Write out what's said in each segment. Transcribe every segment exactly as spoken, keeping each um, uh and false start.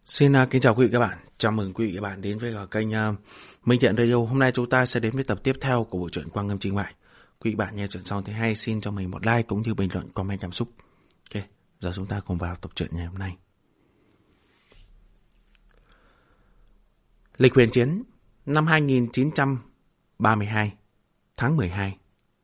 Xin uh, kính chào quý vị các bạn, chào mừng quý vị các bạn đến với uh, kênh uh, Minh Thiện Radio. Hôm nay chúng ta sẽ đến với tập tiếp theo của bộ truyện Quang Ngâm Chính Ngoại. Quý vị bạn nghe truyện xong thấy hay xin cho mình một like cũng như bình luận comment cảm xúc. Ok, giờ chúng ta cùng vào tập truyện ngày hôm nay. Lịch huyền chiến năm hai nghìn chín trăm ba mươi hai, tháng mười hai.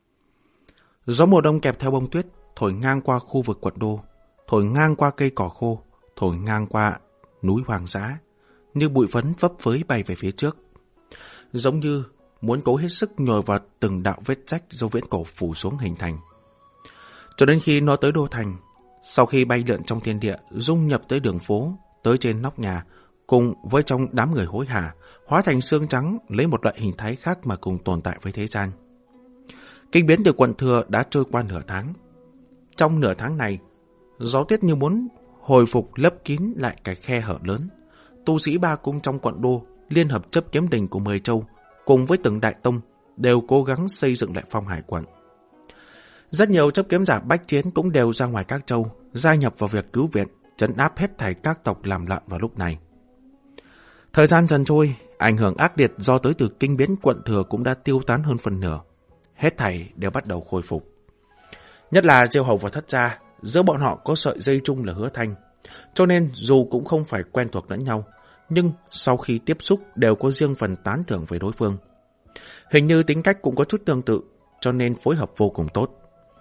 Gió mùa đông kèm theo bông tuyết thổi ngang qua khu vực quận đô, thổi ngang qua cây cỏ khô, thổi ngang qua núi hoang dã, như bụi phấn phấp phới bay về phía trước, giống như muốn cố hết sức nhồi vào từng đạo vết rách do viễn cổ phủ xuống hình thành. Cho đến khi nó tới đô thành, sau khi bay lượn trong thiên địa, dung nhập tới đường phố, tới trên nóc nhà, cùng với trong đám người hối hả, hóa thành xương trắng, lấy một loại hình thái khác mà cùng tồn tại với thế gian. Kinh biến từ quận thừa đã trôi qua nửa tháng. Trong nửa tháng này, gió tuyết như muốn hồi phục lấp kín lại cái khe hở lớn. Tu sĩ ba cung trong quận đô, liên hợp chấp kiếm đình của mười châu, cùng với từng đại tông, đều cố gắng xây dựng lại phong hải quận. Rất nhiều chấp kiếm giả bách chiến cũng đều ra ngoài các châu, gia nhập vào việc cứu viện, trấn áp hết thảy các tộc làm loạn vào lúc này. Thời gian dần trôi, ảnh hưởng ác liệt do tới từ kinh biến quận thừa cũng đã tiêu tán hơn phần nửa. Hết thảy đều bắt đầu khôi phục. Nhất là Diêu Hầu và Thất Gia, giữa bọn họ có sợi dây chung là Hứa Thanh, cho nên dù cũng không phải quen thuộc lẫn nhau, nhưng sau khi tiếp xúc đều có riêng phần tán thưởng về đối phương. Hình như tính cách cũng có chút tương tự, cho nên phối hợp vô cùng tốt.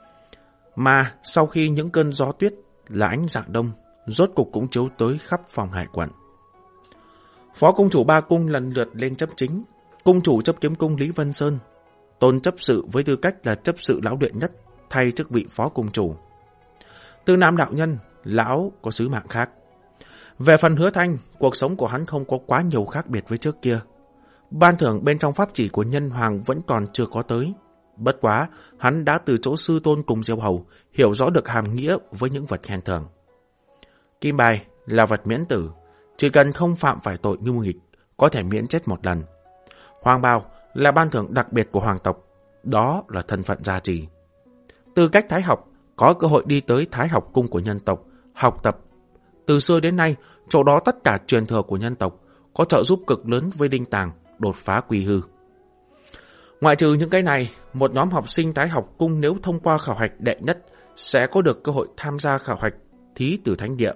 Mà sau khi những cơn gió tuyết là ánh dạng đông, rốt cục cũng chiếu tới khắp phòng hải quận. Phó cung chủ ba cung lần lượt lên chấp chính, cung chủ chấp kiếm cung Lý Vân Sơn, tôn chấp sự với tư cách là chấp sự lão luyện nhất, thay chức vị phó cung chủ. Tư Nam đạo nhân, lão có sứ mạng khác. Về phần Hứa Thanh, cuộc sống của hắn không có quá nhiều khác biệt với trước kia. Ban thưởng bên trong pháp chỉ của nhân hoàng vẫn còn chưa có tới. Bất quá, hắn đã từ chỗ sư tôn cùng Diêu Hầu, hiểu rõ được hàm nghĩa với những vật khen thưởng. Kim bài là vật miễn tử, chỉ cần không phạm phải tội ngu nghịch, có thể miễn chết một lần. Hoàng bào là ban thưởng đặc biệt của hoàng tộc, đó là thân phận gia trì. Tư cách thái học, có cơ hội đi tới Thái học cung của nhân tộc, học tập. Từ xưa đến nay, chỗ đó tất cả truyền thừa của nhân tộc, có trợ giúp cực lớn với Đinh Tàng, đột phá quy hư. Ngoại trừ những cái này, một nhóm học sinh Thái học cung nếu thông qua khảo hạch đệ nhất, sẽ có được cơ hội tham gia khảo hạch thí từ thánh địa.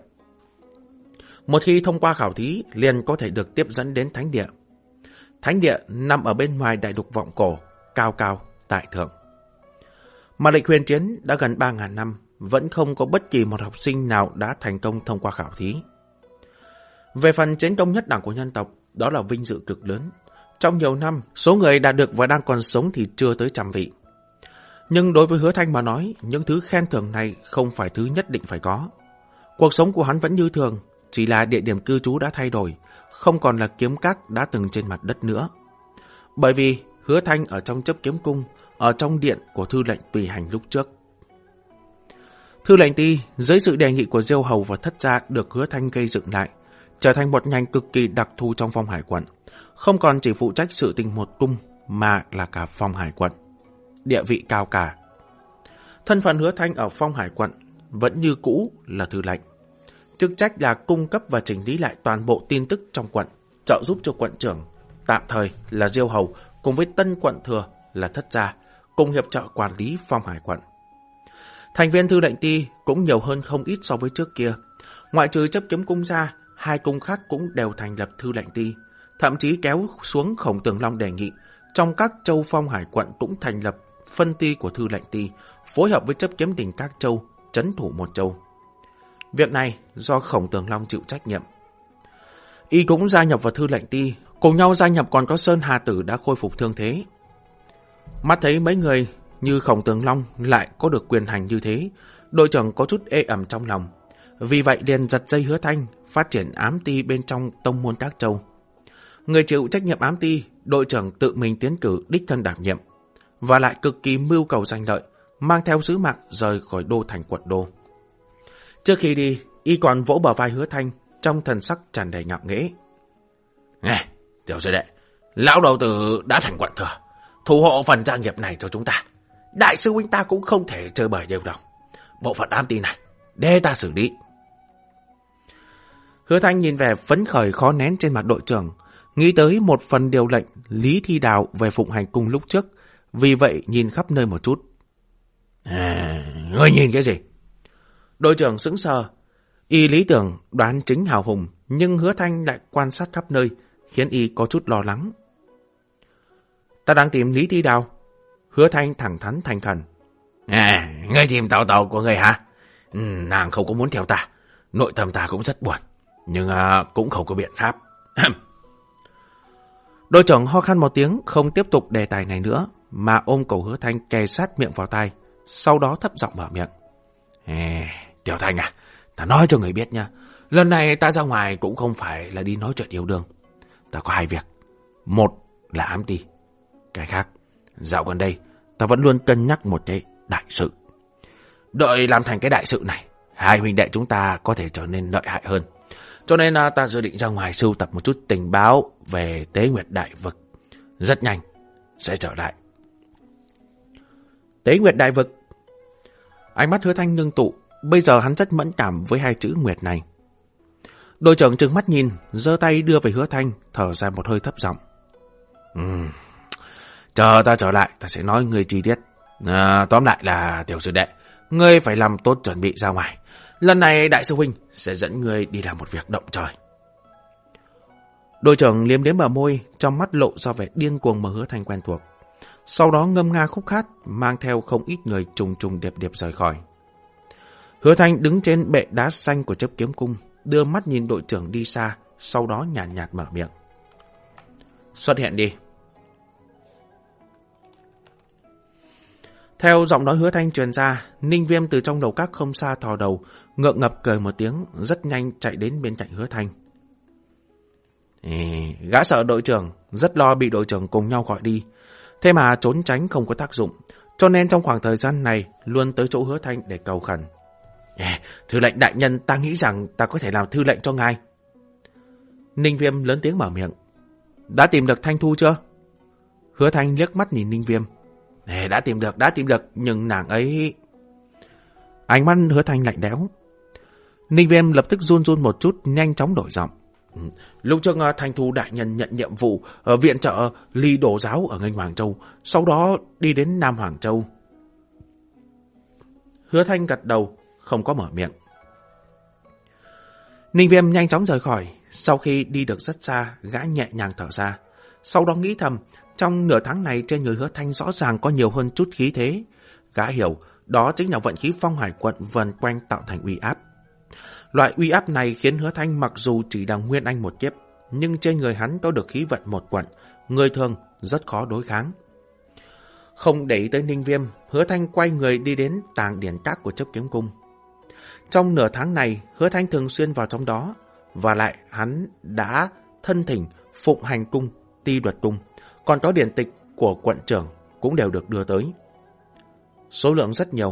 Một khi thông qua khảo thí, liền có thể được tiếp dẫn đến thánh địa. Thánh địa nằm ở bên ngoài đại lục vọng cổ, cao cao, tại thượng. Mà lịch huyền chiến đã gần ba nghìn năm, vẫn không có bất kỳ một học sinh nào đã thành công thông qua khảo thí. Về phần chiến công nhất đẳng của nhân tộc, đó là vinh dự cực lớn. Trong nhiều năm, số người đạt được và đang còn sống thì chưa tới trăm vị. Nhưng đối với Hứa Thanh mà nói, những thứ khen thưởng này không phải thứ nhất định phải có. Cuộc sống của hắn vẫn như thường, chỉ là địa điểm cư trú đã thay đổi, không còn là kiếm các đã từng trên mặt đất nữa. Bởi vì Hứa Thanh ở trong chấp kiếm cung, ở trong điện của thư lệnh tùy hành lúc trước. Thư lệnh ti dưới sự đề nghị của Diêu Hầu và Thất Gia được Hứa Thanh gây dựng lại, trở thành một ngành cực kỳ đặc thù trong phong hải quận, không còn chỉ phụ trách sự tình một cung mà là cả phong hải quận, địa vị cao cả. Thân phận Hứa Thanh ở phong hải quận vẫn như cũ là thư lệnh, chức trách là cung cấp và chỉnh lý lại toàn bộ tin tức trong quận, trợ giúp cho quận trưởng, tạm thời là Diêu Hầu cùng với tân quận thừa là Thất Gia, cùng hiệp trợ quản lý phong hải quận. Thành viên thư lệnh ti cũng nhiều hơn không ít so với trước kia. Ngoại trừ chấp kiếm cung ra, hai cung khác cũng đều thành lập thư lệnh ti, thậm chí kéo xuống Khổng Tường Long đề nghị trong các châu phong hải quận cũng thành lập phân ti của thư lệnh ti, phối hợp với chấp kiếm đình các châu, trấn thủ một châu. Việc này do Khổng Tường Long chịu trách nhiệm. Y cũng gia nhập vào thư lệnh ti, cùng nhau gia nhập còn có Sơn Hà Tử đã khôi phục thương thế. Mắt thấy mấy người như Khổng Tường Long lại có được quyền hành như thế, đội trưởng có chút ê ẩm trong lòng. Vì vậy liền giật dây Hứa Thanh, phát triển ám ti bên trong tông môn các châu. Người chịu trách nhiệm ám ti, đội trưởng tự mình tiến cử đích thân đảm nhiệm, và lại cực kỳ mưu cầu danh lợi, mang theo sứ mạng rời khỏi đô thành quận đô. Trước khi đi, y còn vỗ bờ vai Hứa Thanh, trong thần sắc tràn đầy ngạo nghễ. Nghe, tiểu sư đệ, lão đầu tử đã thành quận thừa, thủ hộ phần gia nghiệp này cho chúng ta. Đại sư huynh ta cũng không thể chơi bời đều đâu. Bộ phận ám ti này, để ta xử lý. Hứa Thanh nhìn vẻ phấn khởi khó nén trên mặt đội trưởng, nghĩ tới một phần điều lệnh Lý Thi Đào về Phụng Hành Cung lúc trước, vì vậy nhìn khắp nơi một chút. À, ngươi nhìn cái gì? Đội trưởng sững sờ, y lý tưởng đoán chính hào hùng, nhưng Hứa Thanh lại quan sát khắp nơi, khiến y có chút lo lắng. Ta đang tìm Lý Thi Đào. Hứa Thanh thẳng thắn thành khẩn. À, ngươi tìm tàu tàu của ngươi hả? Ừ, nàng không có muốn theo ta, nội tâm ta cũng rất buồn, nhưng à, cũng không có biện pháp. Đội trưởng ho khan một tiếng, không tiếp tục đề tài này nữa, mà ôm cổ Hứa Thanh kề sát miệng vào tai, sau đó thấp giọng mở miệng. Ê, Tiểu Thanh à, ta nói cho người biết nha, lần này ta ra ngoài cũng không phải là đi nói chuyện yêu đương. Ta có hai việc. Một là ám ti. Cái khác, dạo gần đây, ta vẫn luôn cân nhắc một cái đại sự. Đợi làm thành cái đại sự này, hai huynh đệ chúng ta có thể trở nên lợi hại hơn. Cho nên ta dự định ra ngoài sưu tập một chút tình báo về Tế Nguyệt Đại Vực. Rất nhanh, sẽ trở lại. Tế Nguyệt Đại Vực. Ánh mắt Hứa Thanh ngưng tụ, bây giờ hắn rất mẫn cảm với hai chữ Nguyệt này. Đội trưởng trừng mắt nhìn, giơ tay đưa về Hứa Thanh, thở ra một hơi thấp giọng. Ừm, chờ ta trở lại, ta sẽ nói ngươi chi tiết. À, tóm lại là tiểu sư đệ, ngươi phải làm tốt chuẩn bị ra ngoài. Lần này đại sư huynh sẽ dẫn ngươi đi làm một việc động trời. Đội trưởng liếm đến bờ môi, trong mắt lộ ra vẻ điên cuồng mà Hứa Thanh quen thuộc. Sau đó ngâm nga khúc hát, mang theo không ít người trùng trùng điệp điệp rời khỏi. Hứa Thanh đứng trên bệ đá xanh của Chấp Kiếm Cung, đưa mắt nhìn đội trưởng đi xa, sau đó nhàn nhạt, nhạt mở miệng. Xuất hiện đi. Theo giọng nói Hứa Thanh truyền ra, Ninh Viêm từ trong lầu các không xa thò đầu, ngượng ngập cười một tiếng, rất nhanh chạy đến bên cạnh Hứa Thanh. Ê, gã sợ đội trưởng, rất lo bị đội trưởng cùng nhau gọi đi. Thế mà trốn tránh không có tác dụng, cho nên trong khoảng thời gian này luôn tới chỗ Hứa Thanh để cầu khẩn. Ê, thư lệnh đại nhân, ta nghĩ rằng ta có thể làm thư lệnh cho ngài. Ninh Viêm lớn tiếng mở miệng. Đã tìm được Thanh Thu chưa? Hứa Thanh liếc mắt nhìn Ninh Viêm. Ê, đã tìm được, đã tìm được, nhưng nàng ấy... Ánh mắt Hứa Thanh lạnh lẽo. Ninh Viêm lập tức run run một chút, nhanh chóng đổi giọng. Lúc trước Thanh Thu đại nhân nhận nhiệm vụ ở viện trợ Ly Đồ Giáo ở Nghênh Hoàng Châu, sau đó đi đến Nam Hoàng Châu. Hứa Thanh gật đầu, không có mở miệng. Ninh Viêm nhanh chóng rời khỏi. Sau khi đi được rất xa, gã nhẹ nhàng thở ra. Sau đó nghĩ thầm, trong nửa tháng này trên người Hứa Thanh rõ ràng có nhiều hơn chút khí thế. Gã hiểu, đó chính là vận khí Phong Hải quận vần quanh tạo thành uy áp. Loại uy áp này khiến Hứa Thanh mặc dù chỉ là nguyên anh một kiếp, nhưng trên người hắn có được khí vận một quận, người thường rất khó đối kháng. Không để ý tới Ninh Viêm, Hứa Thanh quay người đi đến tàng điển các của Chấp Kiếm Cung. Trong nửa tháng này, Hứa Thanh thường xuyên vào trong đó, và lại hắn đã thân thỉnh Phụng Hành Cung, Ti Luật Cung, còn có điển tịch của quận trưởng cũng đều được đưa tới. Số lượng rất nhiều.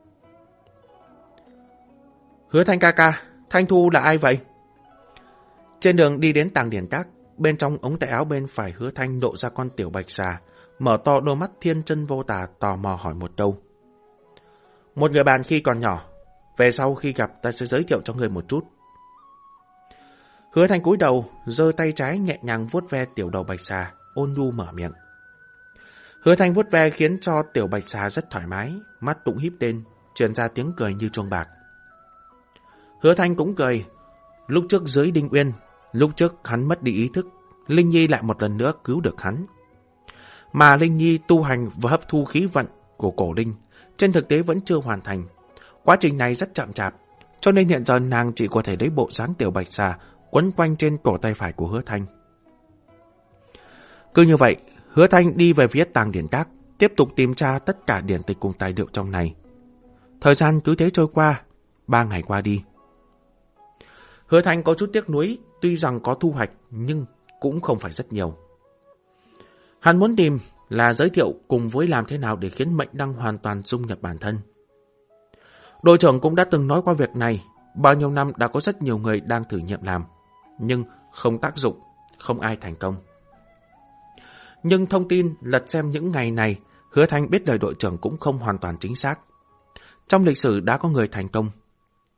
Hứa Thanh ca ca, Thanh Thu là ai vậy? Trên đường đi đến tàng điển các, bên trong ống tay áo bên phải Hứa Thanh lộ ra con tiểu bạch xà, mở to đôi mắt thiên chân vô tà tò mò hỏi một câu. Một người bạn khi còn nhỏ, về sau khi gặp ta sẽ giới thiệu cho người một chút. Hứa Thanh cúi đầu, giơ tay trái nhẹ nhàng vuốt ve tiểu đầu bạch xà, ôn nhu mở miệng. Hứa Thanh vuốt ve khiến cho tiểu bạch xà rất thoải mái, mắt cũng híp lên, truyền ra tiếng cười như chuông bạc. Hứa Thanh cũng cười. Lúc trước dưới Đinh Uyên, lúc trước hắn mất đi ý thức, Linh Nhi lại một lần nữa cứu được hắn. Mà Linh Nhi tu hành và hấp thu khí vận của cổ linh, trên thực tế vẫn chưa hoàn thành. Quá trình này rất chậm chạp, cho nên hiện giờ nàng chỉ có thể lấy bộ dáng tiểu bạch xà quấn quanh trên cổ tay phải của Hứa Thanh. Cứ như vậy, Hứa Thanh đi về phía tàng điển các, tiếp tục tìm tra tất cả điển tịch cùng tài liệu trong này. Thời gian cứ thế trôi qua, ba ngày qua đi. Hứa Thanh có chút tiếc nuối, tuy rằng có thu hoạch nhưng cũng không phải rất nhiều. Hắn muốn tìm là giới thiệu cùng với làm thế nào để khiến mệnh đăng hoàn toàn dung nhập bản thân. Đội trưởng cũng đã từng nói qua việc này, bao nhiêu năm đã có rất nhiều người đang thử nghiệm làm, nhưng không tác dụng, không ai thành công. Nhưng thông tin lật xem những ngày này, Hứa Thanh biết lời đội trưởng cũng không hoàn toàn chính xác. Trong lịch sử đã có người thành công.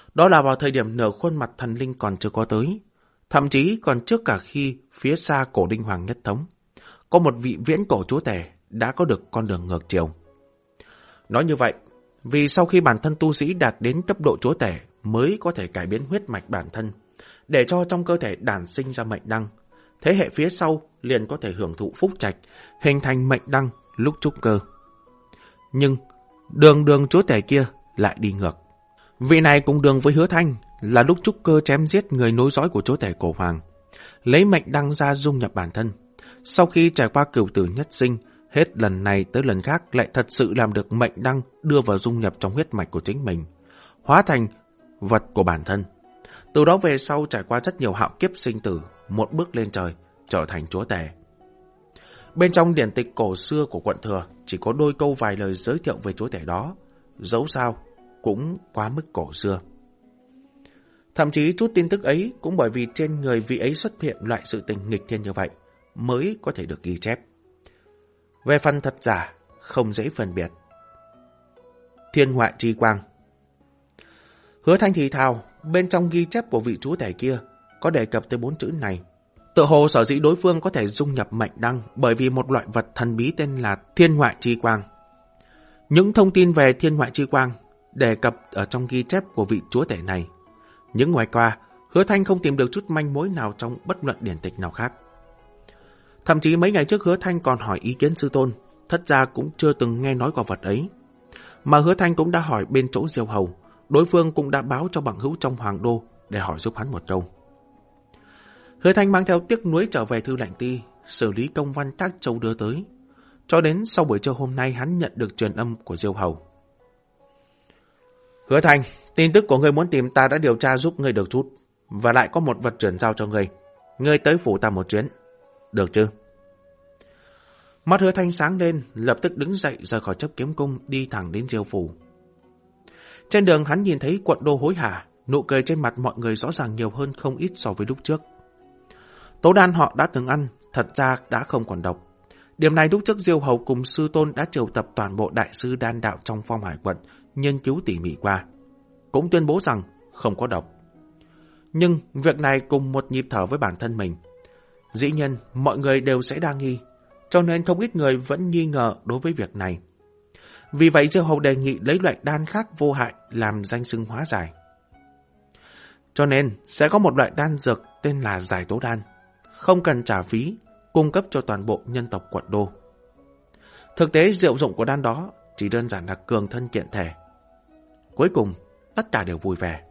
Đó là vào thời điểm nửa khuôn mặt thần linh còn chưa có tới, thậm chí còn trước cả khi phía xa cổ đinh hoàng nhất thống, có một vị viễn cổ chúa tể đã có được con đường ngược chiều. Nói như vậy, vì sau khi bản thân tu sĩ đạt đến cấp độ chúa tể mới có thể cải biến huyết mạch bản thân, để cho trong cơ thể đản sinh ra mệnh đăng, thế hệ phía sau liền có thể hưởng thụ phúc trạch, hình thành mệnh đăng lúc trúc cơ. Nhưng đường đường chúa tể kia lại đi ngược. Vị này cùng đường với Hứa Thanh là lúc trúc cơ chém giết người nối dõi của chúa tể cổ hoàng, lấy mệnh đăng ra dung nhập bản thân. Sau khi trải qua cửu tử nhất sinh, hết lần này tới lần khác lại thật sự làm được mệnh đăng đưa vào dung nhập trong huyết mạch của chính mình, hóa thành vật của bản thân. Từ đó về sau trải qua rất nhiều hạo kiếp sinh tử, một bước lên trời, trở thành chúa tể. Bên trong điển tịch cổ xưa của quận Thừa chỉ có đôi câu vài lời giới thiệu về chúa tể đó, dẫu sao cũng quá mức cổ xưa. Thậm chí chút tin tức ấy cũng bởi vì trên người vị ấy xuất hiện loại sự tình nghịch thiên như vậy mới có thể được ghi chép. Về phần thật giả, không dễ phân biệt. Thiên Họa Chi Quang. Hứa Thanh thì thào, bên trong ghi chép của vị chúa tể kia có đề cập tới bốn chữ này. Tự hồ sở dĩ đối phương có thể dung nhập mệnh đăng bởi vì một loại vật thần bí tên là Thiên Họa Chi Quang. Những thông tin về Thiên Họa Chi Quang đề cập ở trong ghi chép của vị chúa tể này, những ngoài qua, Hứa Thanh không tìm được chút manh mối nào trong bất luận điển tịch nào khác. Thậm chí mấy ngày trước Hứa Thanh còn hỏi ý kiến sư tôn, thất gia cũng chưa từng nghe nói qua vật ấy. Mà Hứa Thanh cũng đã hỏi bên chỗ Diêu Hầu, đối phương cũng đã báo cho bằng hữu trong Hoàng Đô để hỏi giúp hắn một câu. Hứa Thanh mang theo tiếc nuối trở về Thư Lạnh Ti, xử lý công văn các châu đưa tới. Cho đến sau buổi trưa hôm nay hắn nhận được truyền âm của Diêu Hầu. Hứa Thanh, tin tức của ngươi muốn tìm ta đã điều tra giúp ngươi được chút, và lại có một vật chuyển giao cho ngươi. Ngươi tới phủ ta một chuyến, được chứ? Mắt Hứa Thanh sáng lên, lập tức đứng dậy rời khỏi Chấp Kiếm Cung đi thẳng đến Diêu phủ. Trên đường hắn nhìn thấy quận đô hối hả, nụ cười trên mặt mọi người rõ ràng nhiều hơn không ít so với lúc trước. Tố đan họ đã từng ăn, thật ra đã không còn độc. Điểm này lúc trước Diêu Hầu cùng sư tôn đã triệu tập toàn bộ đại sư đan đạo trong Phong Hải quận, nghiên cứu tỉ mỉ qua, cũng tuyên bố rằng không có độc. Nhưng việc này cùng một nhịp thở với bản thân mình. Dĩ nhiên mọi người đều sẽ đa nghi, cho nên không ít người vẫn nghi ngờ đối với việc này. Vì vậy Diêu Hầu đề nghị lấy loại đan khác vô hại làm danh xưng hóa giải. Cho nên sẽ có một loại đan dược tên là giải tố đan, không cần trả phí, cung cấp cho toàn bộ nhân tộc quận đô. Thực tế diệu dụng của đan đó chỉ đơn giản là cường thân kiện thể. Cuối cùng tất cả đều vui vẻ.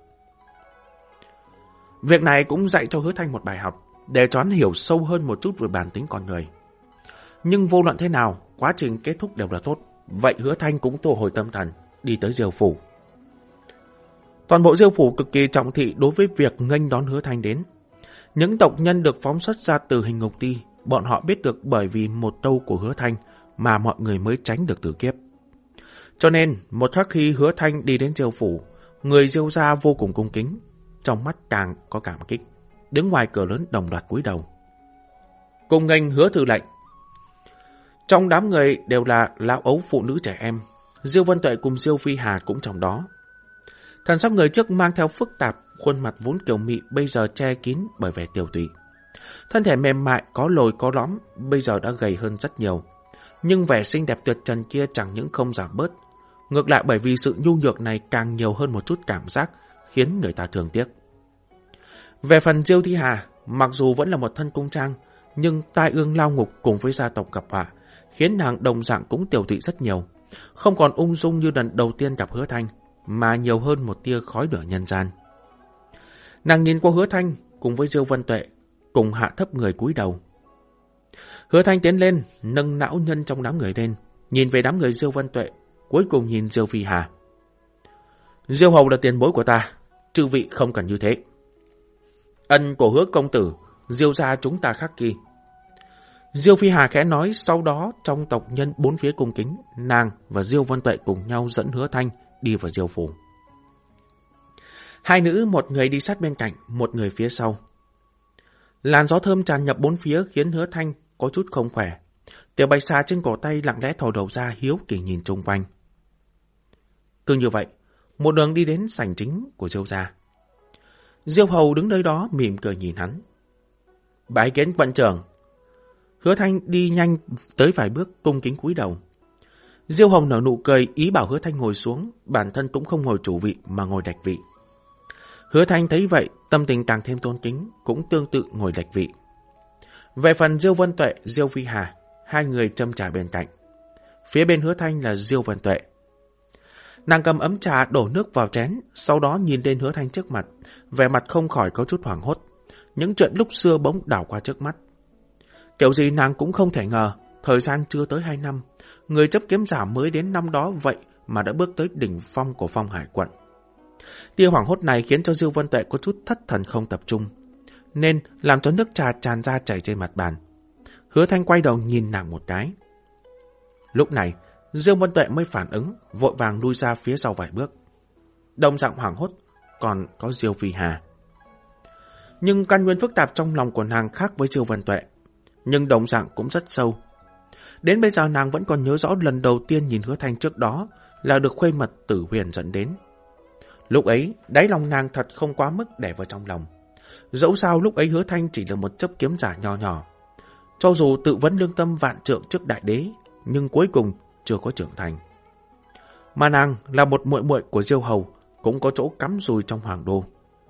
Việc này cũng dạy cho Hứa Thanh một bài học, để cho hắn hiểu sâu hơn một chút về bản tính con người. Nhưng vô luận thế nào, quá trình kết thúc đều là tốt. Vậy Hứa Thanh cũng thu hồi tâm thần, đi tới Diêu phủ. Toàn bộ Diêu phủ cực kỳ trọng thị đối với việc nghênh đón Hứa Thanh đến. Những tộc nhân được phóng xuất ra từ Hình Ngục Ti, bọn họ biết được bởi vì một tâu của Hứa Thanh mà mọi người mới tránh được tử kiếp. Cho nên, một khắc khi Hứa Thanh đi đến Diêu phủ, người Diêu gia vô cùng cung kính, trong mắt càng có cảm kích, đứng ngoài cửa lớn đồng loạt cúi đầu. Cùng nghênh Hứa Thư lệnh. Trong đám người đều là lão ấu phụ nữ trẻ em, Diêu Vân Tuệ cùng Diêu Phi Hà cũng trong đó. Thần sắc người trước mang theo phức tạp, khuôn mặt vốn kiều mị bây giờ che kín bởi vẻ tiều tụy. Thân thể mềm mại có lồi có lõm, bây giờ đã gầy hơn rất nhiều. Nhưng vẻ xinh đẹp tuyệt trần kia chẳng những không giảm bớt, ngược lại bởi vì sự nhu nhược này càng nhiều hơn một chút cảm giác khiến người ta thương tiếc. Về phần Diêu Thi Hà, mặc dù vẫn là một thân cung trang, nhưng tai ương lao ngục cùng với gia tộc gặp họa khiến nàng đồng dạng cũng tiều tụy rất nhiều, không còn ung dung như lần đầu tiên gặp Hứa Thanh, mà nhiều hơn một tia khói lửa nhân gian. Nàng nhìn qua Hứa Thanh cùng với Diêu Vân Tuệ, cùng hạ thấp người cúi đầu. Hứa Thanh tiến lên, nâng não nhân trong đám người lên, nhìn về đám người Diêu Vân Tuệ, cuối cùng nhìn Diêu Phi Hà. Diêu Hầu là tiền bối của ta, chư vị không cần như thế. Ân của Hứa công tử, Diêu gia chúng ta khắc ghi. Diêu Phi Hà khẽ nói, sau đó trong tộc nhân bốn phía cung kính, nàng và Diêu Vân Tuệ cùng nhau dẫn Hứa Thanh đi vào Diêu phủ. Hai nữ, một người đi sát bên cạnh, một người phía sau. Làn gió thơm tràn nhập bốn phía khiến Hứa Thanh có chút không khỏe. Tiểu bạch xà trên cổ tay lặng lẽ thò đầu ra hiếu kỳ nhìn chung quanh. Cứ như vậy, một đường đi đến sảnh chính của Diêu gia. Diêu Hầu đứng nơi đó mỉm cười nhìn hắn. Bái kiến quận trưởng. Hứa Thanh đi nhanh tới vài bước cung kính cúi đầu. Diêu Hầu nở nụ cười ý bảo Hứa Thanh ngồi xuống, bản thân cũng không ngồi chủ vị mà ngồi đạch vị. Hứa Thanh thấy vậy, tâm tình càng thêm tôn kính, cũng tương tự ngồi đạch vị. Về phần Diêu Vân Tuệ, Diêu Phi Hà, hai người châm trà bên cạnh. Phía bên Hứa Thanh là Diêu Vân Tuệ. Nàng cầm ấm trà đổ nước vào chén, sau đó nhìn lên Hứa Thanh trước mặt, vẻ mặt không khỏi có chút hoảng hốt. Những chuyện lúc xưa bỗng đảo qua trước mắt. Kiểu gì nàng cũng không thể ngờ, thời gian chưa tới hai năm, người chấp kiếm giả mới đến năm đó vậy mà đã bước tới đỉnh phong của Phong Hải quận. Tia hoảng hốt này khiến cho Diêu Vân Tuệ có chút thất thần không tập trung, nên làm cho nước trà tràn ra chảy trên mặt bàn. Hứa Thanh quay đầu nhìn nàng một cái. Lúc này, Diêu Vân Tuệ mới phản ứng, vội vàng lui ra phía sau vài bước. Đồng dạng hoảng hốt, còn có Diêu Phi Hà. Nhưng căn nguyên phức tạp trong lòng của nàng khác với Diêu Vân Tuệ, nhưng đồng dạng cũng rất sâu. Đến bây giờ nàng vẫn còn nhớ rõ lần đầu tiên nhìn Hứa Thanh trước đó là được khuê mật Tử Huyền dẫn đến. Lúc ấy, đáy lòng nàng thật không quá mức để vào trong lòng. Dẫu sao lúc ấy Hứa Thanh chỉ là một chấp kiếm giả nho nhỏ. Cho dù tự vấn lương tâm vạn trượng trước đại đế, nhưng cuối cùng chưa có trưởng thành. Mà nàng là một muội muội của Diêu Hầu, cũng có chỗ cắm rùi trong hoàng đô.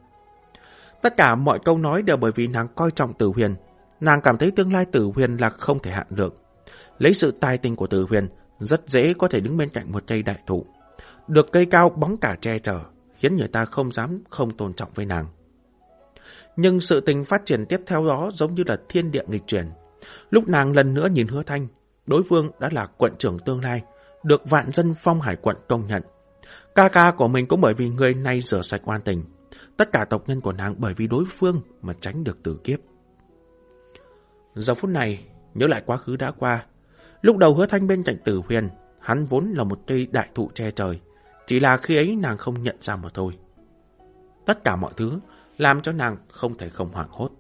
Tất cả mọi câu nói đều bởi vì nàng coi trọng Tử Huyền. Nàng cảm thấy tương lai Tử Huyền là không thể hạn lượng. Lấy sự tài tình của Tử Huyền, rất dễ có thể đứng bên cạnh một cây đại thụ, được cây cao bóng cả che chở, khiến người ta không dám không tôn trọng với nàng. Nhưng sự tình phát triển tiếp theo đó giống như là thiên địa nghịch chuyển. Lúc nàng lần nữa nhìn Hứa Thanh, đối phương đã là quận trưởng tương lai, được vạn dân Phong Hải quận công nhận. Ca ca của mình cũng bởi vì người này rửa sạch oan tình. Tất cả tộc nhân của nàng bởi vì đối phương mà tránh được tử kiếp. Giờ phút này, nhớ lại quá khứ đã qua. Lúc đầu Hứa Thanh bên cạnh Tử Huyền, hắn vốn là một cây đại thụ che trời. Chỉ là khi ấy nàng không nhận ra mà thôi. Tất cả mọi thứ làm cho nàng không thể không hoảng hốt.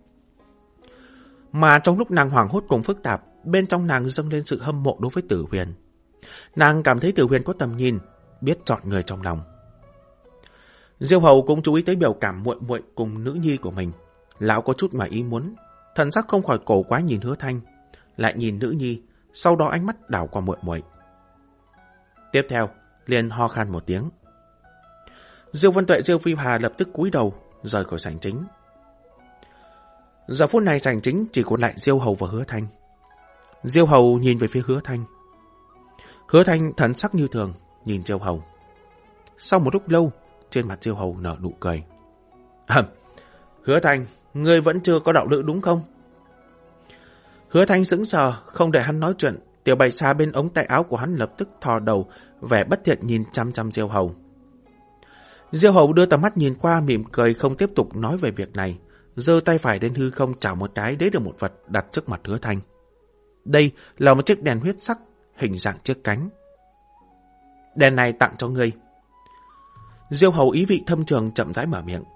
Mà trong lúc nàng hoảng hốt cùng phức tạp, bên trong nàng dâng lên sự hâm mộ đối với Tử Huyền. Nàng cảm thấy Tử Huyền có tầm nhìn, biết chọn người trong lòng. Diêu Hầu cũng chú ý tới biểu cảm muội muội cùng nữ nhi của mình. Lão có chút ngoài ý muốn, thần sắc không khỏi cổ quái nhìn Hứa Thanh, lại nhìn nữ nhi, sau đó ánh mắt đảo qua muội muội. Tiếp theo, liền ho khan một tiếng. Diêu Vân Tuệ, Diêu Phi Hà lập tức cúi đầu rời khỏi sảnh chính. Giờ phút này sảnh chính chỉ còn lại Diêu Hầu và Hứa Thanh. Diêu Hầu nhìn về phía Hứa Thanh. Hứa Thanh thần sắc như thường nhìn Diêu Hầu. Sau một lúc lâu, trên mặt Diêu Hầu nở nụ cười. À, Hứa Thanh, ngươi vẫn chưa có đạo lữ đúng không? Hứa Thanh sững sờ, không để hắn nói chuyện. Tiểu Bạch Sa bên ống tay áo của hắn lập tức thò đầu, vẻ bất thiện nhìn chăm chăm Diêu Hầu. Diêu Hầu đưa tầm mắt nhìn qua, mỉm cười không tiếp tục nói về việc này, giơ tay phải lên hư không chảo một cái, lấy được một vật đặt trước mặt Hứa Thanh. Đây là một chiếc đèn huyết sắc, hình dạng chiếc cánh. Đèn này tặng cho ngươi. Diêu Hầu ý vị thâm trường chậm rãi mở miệng.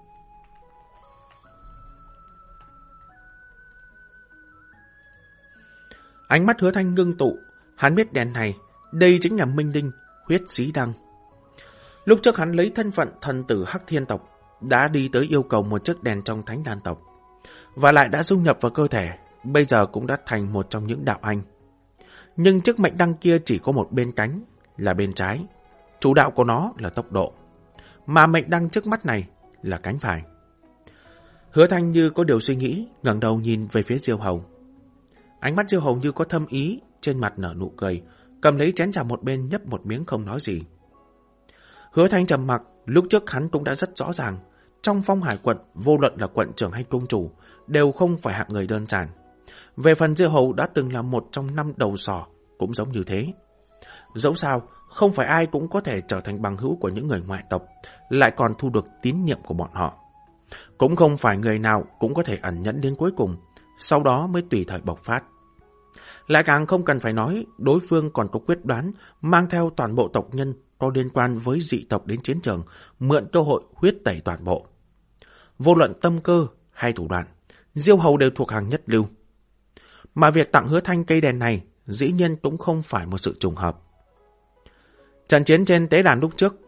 Ánh mắt Hứa Thanh ngưng tụ, hắn biết đèn này, đây chính là Minh Đinh, huyết xí đăng. Lúc trước hắn lấy thân phận thần tử Hắc Thiên tộc, đã đi tới yêu cầu một chiếc đèn trong Thánh Đan tộc, và lại đã dung nhập vào cơ thể, bây giờ cũng đã thành một trong những đạo anh. Nhưng chiếc mệnh đăng kia chỉ có một bên cánh, là bên trái, chủ đạo của nó là tốc độ, mà mệnh đăng trước mắt này là cánh phải. Hứa Thanh như có điều suy nghĩ, ngẩng đầu nhìn về phía Diêu Hầu. Ánh mắt Diêu Hầu như có thâm ý, trên mặt nở nụ cười, cầm lấy chén trà một bên nhấp một miếng không nói gì. Hứa Thanh trầm mặc, lúc trước hắn cũng đã rất rõ ràng, trong Phong Hải quận, vô luận là quận trưởng hay công chủ, đều không phải hạng người đơn giản. Về phần Diêu Hầu đã từng là một trong năm đầu sỏ, cũng giống như thế. Dẫu sao, không phải ai cũng có thể trở thành bằng hữu của những người ngoại tộc, lại còn thu được tín nhiệm của bọn họ. Cũng không phải người nào cũng có thể ẩn nhẫn đến cuối cùng, sau đó mới tùy thời bộc phát. Lại càng không cần phải nói, đối phương còn có quyết đoán mang theo toàn bộ tộc nhân có liên quan với dị tộc đến chiến trường, mượn cơ hội huyết tẩy toàn bộ. Vô luận tâm cơ hay thủ đoạn, Diêu Hầu đều thuộc hàng nhất lưu. Mà việc tặng Hứa Thanh cây đèn này dĩ nhiên cũng không phải một sự trùng hợp. Trận chiến trên tế đàn lúc trước,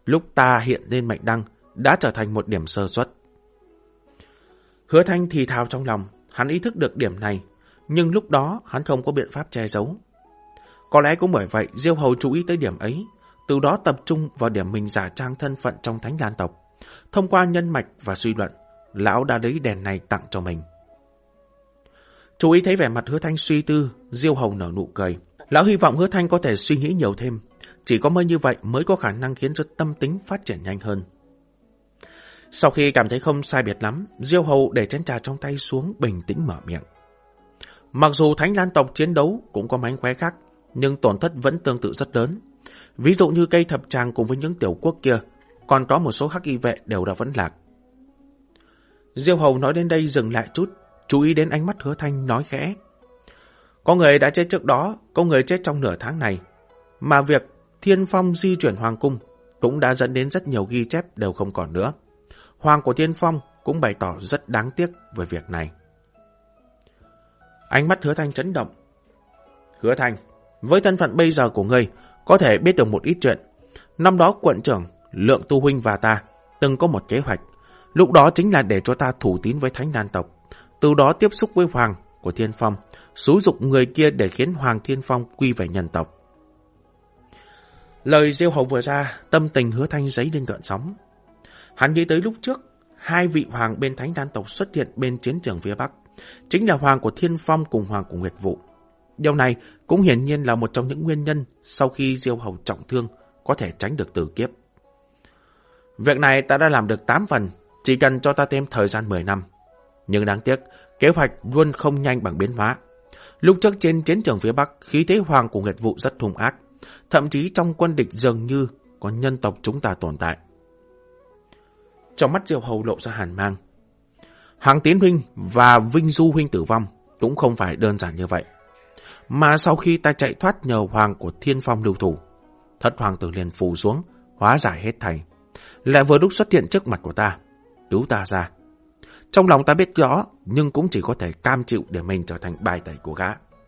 lúc ta hiện lên mệnh đăng đã trở thành một điểm sơ suất. Hứa Thanh thì thào trong lòng, hắn ý thức được điểm này, nhưng lúc đó hắn không có biện pháp che giấu. Có lẽ cũng bởi vậy Diêu Hầu chú ý tới điểm ấy, từ đó tập trung vào điểm mình giả trang thân phận trong Thánh Lan tộc. Thông qua nhân mạch và suy luận, lão đã lấy đèn này tặng cho mình. Chú ý thấy vẻ mặt Hứa Thanh suy tư, Diêu Hầu nở nụ cười. Lão hy vọng Hứa Thanh có thể suy nghĩ nhiều thêm, chỉ có mới như vậy mới có khả năng khiến cho tâm tính phát triển nhanh hơn. Sau khi cảm thấy không sai biệt lắm, Diêu Hầu để chén trà trong tay xuống, bình tĩnh mở miệng. Mặc dù Thánh Lan tộc chiến đấu cũng có mánh khóe khác, nhưng tổn thất vẫn tương tự rất lớn. Ví dụ như cây thập tràng cùng với những tiểu quốc kia, còn có một số hắc y vệ đều đã vẫn lạc. Diêu Hầu nói đến đây dừng lại chút, chú ý đến ánh mắt Hứa Thanh nói khẽ. Có người đã chết trước đó, có người chết trong nửa tháng này, mà việc Thiên Phong di chuyển Hoàng Cung cũng đã dẫn đến rất nhiều ghi chép đều không còn nữa. Hoàng của Thiên Phong cũng bày tỏ rất đáng tiếc về việc này. Ánh mắt Hứa Thanh chấn động. Hứa Thanh, với thân phận bây giờ của ngươi, có thể biết được một ít chuyện. Năm đó quận trưởng, Lượng Tu Huynh và ta từng có một kế hoạch. Lúc đó chính là để cho ta thủ tín với Thánh Lan tộc, từ đó tiếp xúc với Hoàng của Thiên Phong, xúi giục người kia để khiến Hoàng Thiên Phong quy về nhân tộc. Lời Diêu Hầu vừa ra, tâm tình Hứa Thanh dấy lên gợn sóng. Hắn nghĩ tới lúc trước, hai vị hoàng bên Thánh Lan tộc xuất hiện bên chiến trường phía Bắc, chính là Hoàng của Thiên Phong cùng Hoàng của Nguyệt Vũ. Điều này cũng hiển nhiên là một trong những nguyên nhân sau khi Diêu Hầu trọng thương có thể tránh được tử kiếp. Việc này ta đã làm được tám phần, chỉ cần cho ta thêm thời gian mười năm. Nhưng đáng tiếc, kế hoạch luôn không nhanh bằng biến hóa. Lúc trước trên chiến trường phía Bắc, khí thế Hoàng của Nguyệt Vũ rất hung ác. Thậm chí trong quân địch dường như có nhân tộc chúng ta tồn tại. Trong mắt Diêu Hầu lộ ra hàn mang. Hàng Tiến Huynh và Vinh Du Huynh tử vong cũng không phải đơn giản như vậy. Mà sau khi ta chạy thoát nhờ Hoàng của Thiên Phong lưu thủ, Thất Hoàng tử liền phù xuống, hóa giải hết thảy. Lại vừa lúc xuất hiện trước mặt của ta, cứu ta ra. Trong lòng ta biết rõ, nhưng cũng chỉ có thể cam chịu để mình trở thành bài tẩy của gã.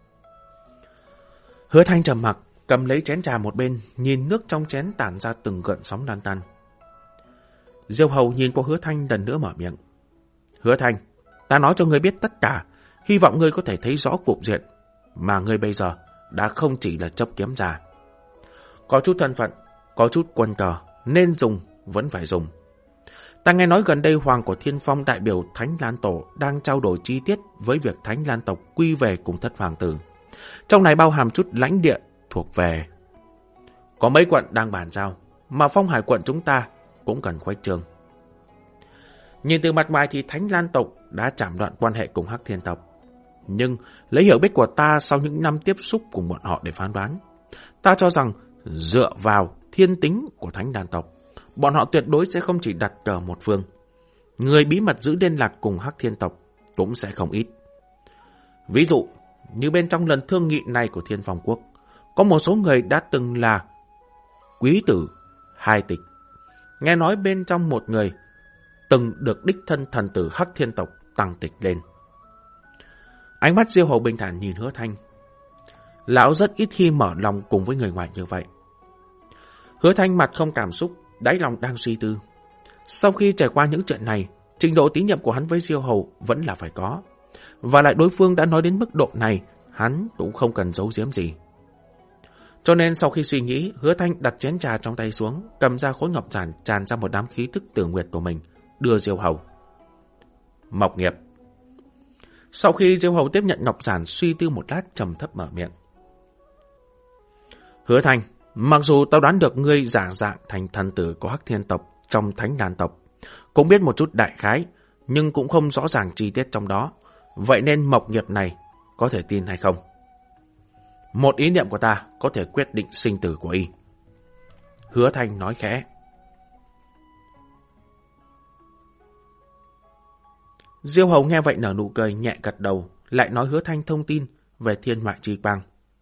Hứa Thanh trầm mặc, cầm lấy chén trà một bên, nhìn nước trong chén tản ra từng gợn sóng lan tan. Diêu Hầu nhìn qua Hứa Thanh lần nữa mở miệng. Hứa Thanh, ta nói cho ngươi biết tất cả, hy vọng ngươi có thể thấy rõ cục diện, mà ngươi bây giờ đã không chỉ là chấp kiếm già. Có chút thân phận, có chút quân cờ, nên dùng, vẫn phải dùng. Ta nghe nói gần đây Hoàng của Thiên Phong đại biểu Thánh Lan Tổ đang trao đổi chi tiết với việc Thánh Lan tộc quy về cùng Thất Hoàng tử. Trong này bao hàm chút lãnh địa thuộc về. Có mấy quận đang bàn giao, mà Phong Hải quận chúng ta cũng cần khuếch trương. Nhìn từ mặt ngoài thì Thánh Lan tộc đã chạm đoạn quan hệ cùng Hắc Thiên tộc. Nhưng lấy hiểu biết của ta sau những năm tiếp xúc cùng bọn họ để phán đoán, ta cho rằng dựa vào thiên tính của Thánh Lan tộc, bọn họ tuyệt đối sẽ không chỉ đặt cờ một phương. Người bí mật giữ liên lạc cùng Hắc Thiên tộc cũng sẽ không ít. Ví dụ, như bên trong lần thương nghị này của Thiên Phong Quốc, có một số người đã từng là quý tử hai tịch. Nghe nói bên trong một người từng được đích thân thần tử Hắc Thiên tộc tăng tịch lên. Ánh mắt Diêu Hầu bình thản nhìn Hứa Thanh. Lão rất ít khi mở lòng cùng với người ngoài như vậy. Hứa Thanh mặt không cảm xúc, đáy lòng đang suy tư. Sau khi trải qua những chuyện này, trình độ tín nhiệm của hắn với Diêu Hầu vẫn là phải có. Và lại đối phương đã nói đến mức độ này, hắn cũng không cần giấu giếm gì. Cho nên sau khi suy nghĩ, Hứa Thanh đặt chén trà trong tay xuống, cầm ra khối ngọc giản tràn ra một đám khí tức tử nguyệt của mình, đưa Diêu Hầu. Mộc nghiệp. Sau khi Diêu Hầu tiếp nhận ngọc giản, suy tư một lát trầm thấp mở miệng. Hứa Thanh, mặc dù tao đoán được ngươi giả dạng thành thần tử của Hắc Thiên tộc trong Thánh Lan tộc, cũng biết một chút đại khái, nhưng cũng không rõ ràng chi tiết trong đó. Vậy nên mộc nghiệp này có thể tin hay không? Một ý niệm của ta có thể quyết định sinh tử của y. Hứa Thanh nói khẽ. Diêu Hầu nghe vậy nở nụ cười nhẹ gật đầu, lại nói Hứa Thanh thông tin về thiên ngoại chi quang.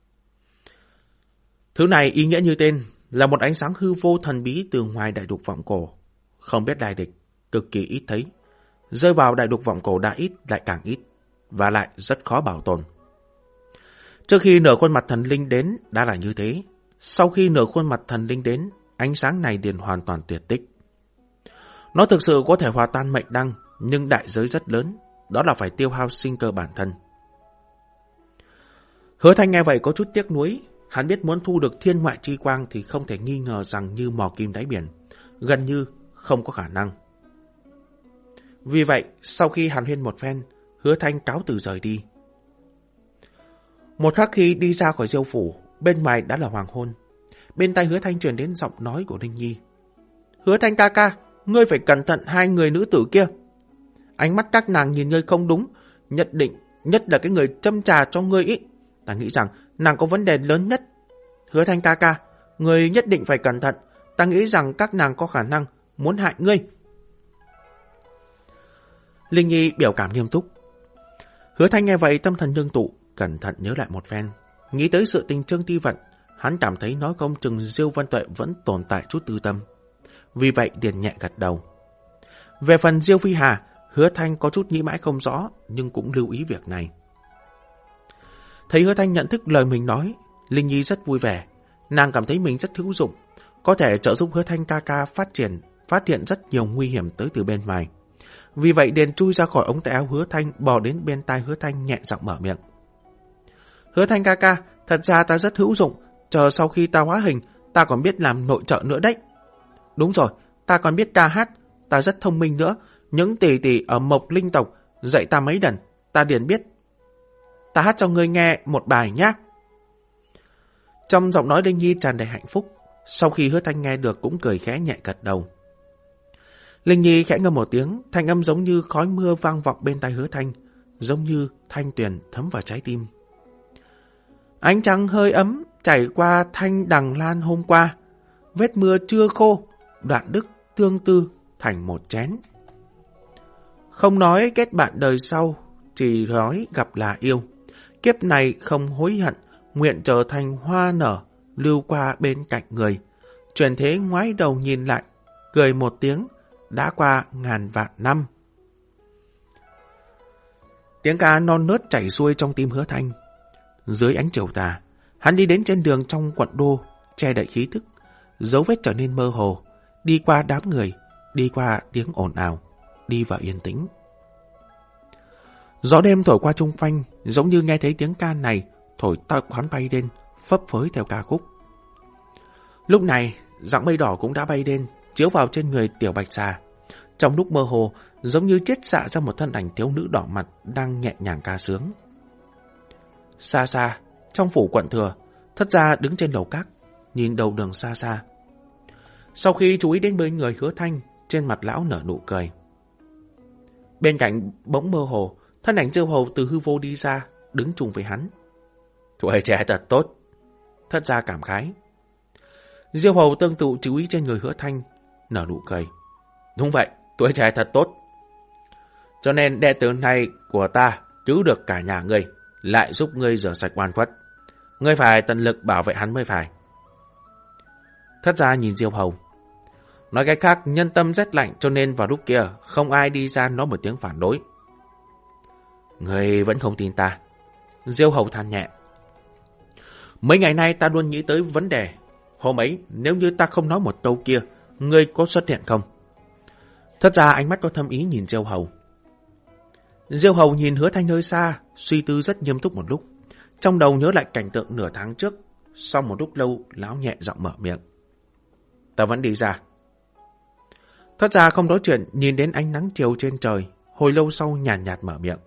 Thứ này ý nghĩa như tên, là một ánh sáng hư vô thần bí từ ngoài đại đục vọng cổ. Không biết lai địch, cực kỳ ít thấy. Rơi vào đại đục vọng cổ đã ít lại càng ít, và lại rất khó bảo tồn. Trước khi nửa khuôn mặt thần linh đến đã là như thế. Sau khi nửa khuôn mặt thần linh đến, ánh sáng này liền hoàn toàn tuyệt tích. Nó thực sự có thể hòa tan mệnh đăng, nhưng đại giới rất lớn, đó là phải tiêu hao sinh cơ bản thân. Hứa Thanh nghe vậy có chút tiếc nuối, hắn biết muốn thu được thiên ngoại chi quang thì không thể nghi ngờ rằng như mò kim đáy biển, gần như không có khả năng. Vì vậy, sau khi hàn huyên một phen, Hứa Thanh cáo từ rời đi. Một khắc khi đi ra khỏi Diêu phủ, bên ngoài đã là hoàng hôn. Bên tai Hứa Thanh truyền đến giọng nói của Linh Nhi. Hứa Thanh ca ca, ngươi phải cẩn thận hai người nữ tử kia. Ánh mắt các nàng nhìn ngươi không đúng, nhất định, nhất là cái người châm trà cho ngươi ý. Ta nghĩ rằng nàng có vấn đề lớn nhất. Hứa Thanh ca ca, ngươi nhất định phải cẩn thận. Ta nghĩ rằng các nàng có khả năng muốn hại ngươi. Linh Nhi biểu cảm nghiêm túc. Hứa Thanh nghe vậy tâm thần ngưng tụ, cẩn thận nhớ lại một phen. Nghĩ tới sự tình Trương Ti Vận, hắn cảm thấy nói không chừng Diêu Văn Tuệ vẫn tồn tại chút tư tâm. Vì vậy liền nhẹ gật đầu. Về phần Diêu Phi Hà, Hứa Thanh có chút nghĩ mãi không rõ, nhưng cũng lưu ý việc này. Thấy Hứa Thanh nhận thức lời mình nói, Linh Nhi rất vui vẻ. Nàng cảm thấy mình rất hữu dụng, có thể trợ giúp Hứa Thanh ca ca phát triển, phát hiện rất nhiều nguy hiểm tới từ bên ngoài. Vì vậy liền chui ra khỏi ống tay áo Hứa Thanh, bò đến bên tai Hứa Thanh nhẹ giọng mở miệng. Hứa Thanh ca ca, thật ra ta rất hữu dụng, chờ sau khi ta hóa hình, ta còn biết làm nội trợ nữa đấy. Đúng rồi, ta còn biết ca hát, ta rất thông minh nữa, những tỷ tỷ ở Mộc Linh tộc dạy ta mấy lần, ta liền biết. Ta hát cho ngươi nghe một bài nhé. Trong giọng nói Linh Nhi tràn đầy hạnh phúc, sau khi Hứa Thanh nghe được cũng cười khẽ nhẹ gật đầu. Linh Nhi khẽ ngâm một tiếng, thanh âm giống như khói mưa vang vọng bên tai Hứa Thanh, giống như thanh tuyền thấm vào trái tim. Ánh trăng hơi ấm chảy qua thanh đằng lan hôm qua, vết mưa chưa khô, đoạn đức tương tư thành một chén. Không nói kết bạn đời sau, chỉ nói gặp là yêu. Kiếp này không hối hận, nguyện trở thành hoa nở, lưu qua bên cạnh người. Chuyển thế ngoái đầu nhìn lại, cười một tiếng, đã qua ngàn vạn năm. Tiếng ca non nớt chảy xuôi trong tim Hứa Thanh. Dưới ánh chiều tà, hắn đi đến trên đường trong quận đô, che đậy khí thức, dấu vết trở nên mơ hồ, đi qua đám người, đi qua tiếng ồn ào, đi vào yên tĩnh. Gió đêm thổi qua chung quanh, giống như nghe thấy tiếng ca này, thổi tao khoán bay lên, phấp phới theo ca khúc. Lúc này, dặng mây đỏ cũng đã bay lên, chiếu vào trên người Tiểu Bạch Xà. Trong lúc mơ hồ, giống như chiết xạ ra một thân ảnh thiếu nữ đỏ mặt đang nhẹ nhàng ca sướng. Xa xa, trong phủ quận thừa, Thất Gia đứng trên lầu các, nhìn đầu đường xa xa. Sau khi chú ý đến bên người Hứa Thanh, trên mặt lão nở nụ cười. Bên cạnh bỗng mơ hồ, thân ảnh Diêu Hầu từ hư vô đi ra, đứng chung với hắn. Tuổi trẻ thật tốt. Thất Gia cảm khái. Diêu Hầu tương tự chú ý trên người Hứa Thanh, nở nụ cười. Đúng vậy, tuổi trẻ thật tốt. Cho nên đệ tử này của ta cứu được cả nhà ngươi, lại giúp ngươi rửa sạch oan khuất. Ngươi phải tận lực bảo vệ hắn mới phải. Thất Gia nhìn Diêu Hầu. Nói cách khác, nhân tâm rất lạnh, cho nên vào lúc kia không ai đi ra nói một tiếng phản đối. Ngươi vẫn không tin ta. Diêu Hầu than nhẹ. Mấy ngày nay ta luôn nghĩ tới vấn đề. Hôm ấy, nếu như ta không nói một câu kia, ngươi có xuất hiện không? Thất Gia ánh mắt có thâm ý nhìn Diêu Hầu. Diêu Hầu nhìn Hứa Thanh hơi xa, suy tư rất nghiêm túc một lúc. Trong đầu nhớ lại cảnh tượng nửa tháng trước. Sau một lúc lâu, lão nhẹ giọng mở miệng. Ta vẫn đi ra. Thất Gia không nói chuyện, nhìn đến ánh nắng chiều trên trời, hồi lâu sau nhàn nhạt, nhạt mở miệng.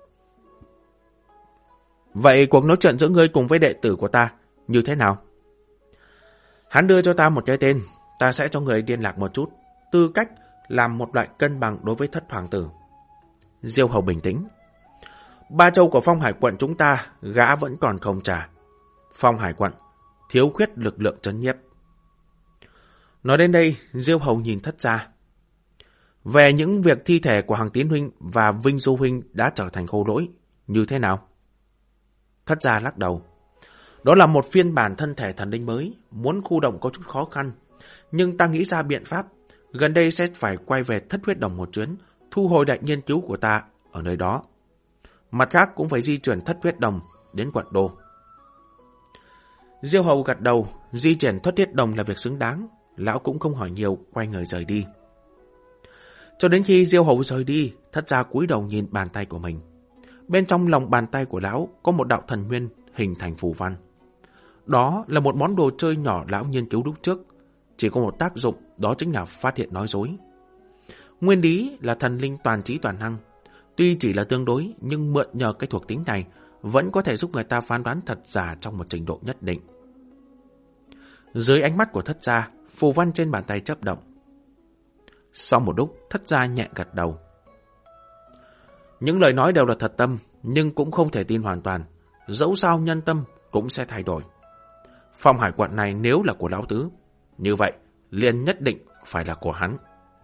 Vậy cuộc nói chuyện giữa ngươi cùng với đệ tử của ta như thế nào? Hắn đưa cho ta một cái tên, ta sẽ cho người liên lạc một chút, tư cách làm một loại cân bằng đối với Thất Hoàng tử. Diêu Hầu bình tĩnh. Ba châu của Phong Hải quận chúng ta, gã vẫn còn không trả. Phong Hải quận thiếu khuyết lực lượng trấn nhiếp. Nói đến đây, Diêu Hầu nhìn Thất Gia. Về những việc thi thể của Hằng Tiến huynh và Vinh Du huynh đã trở thành khô lỗi, như thế nào? Thất Gia lắc đầu. Đó là một phiên bản thân thể thần linh mới, muốn khu động có chút khó khăn. Nhưng ta nghĩ ra biện pháp, gần đây sẽ phải quay về Thất Huyết Đồng một chuyến, thu hồi đại nghiên cứu của ta ở nơi đó. Mặt khác cũng phải di chuyển Thất Huyết Đồng đến quận đô. Diêu Hầu gật đầu, di chuyển Thất Huyết Đồng là việc xứng đáng. lão cũng không hỏi nhiều, quay người rời đi. Cho đến khi Diêu Hầu rời đi, Thất Gia cúi đầu nhìn bàn tay của mình. Bên trong lòng bàn tay của lão có một đạo thần nguyên hình thành phù văn. Đó là một món đồ chơi nhỏ lão nghiên cứu lúc trước, chỉ có một tác dụng, đó chính là phát hiện nói dối. Nguyên lý là thần linh toàn trí toàn năng, tuy chỉ là tương đối nhưng mượn nhờ cái thuộc tính này vẫn có thể giúp người ta phán đoán thật giả trong một trình độ nhất định. Dưới ánh mắt của Thất Gia, phù văn trên bàn tay chớp động. Sau một lúc, Thất Gia nhẹ gật đầu. Những lời nói đều là thật tâm, nhưng cũng không thể tin hoàn toàn. Dẫu sao nhân tâm cũng sẽ thay đổi. Phong hải quận này nếu là của lão tứ, như vậy liền nhất định phải là của hắn.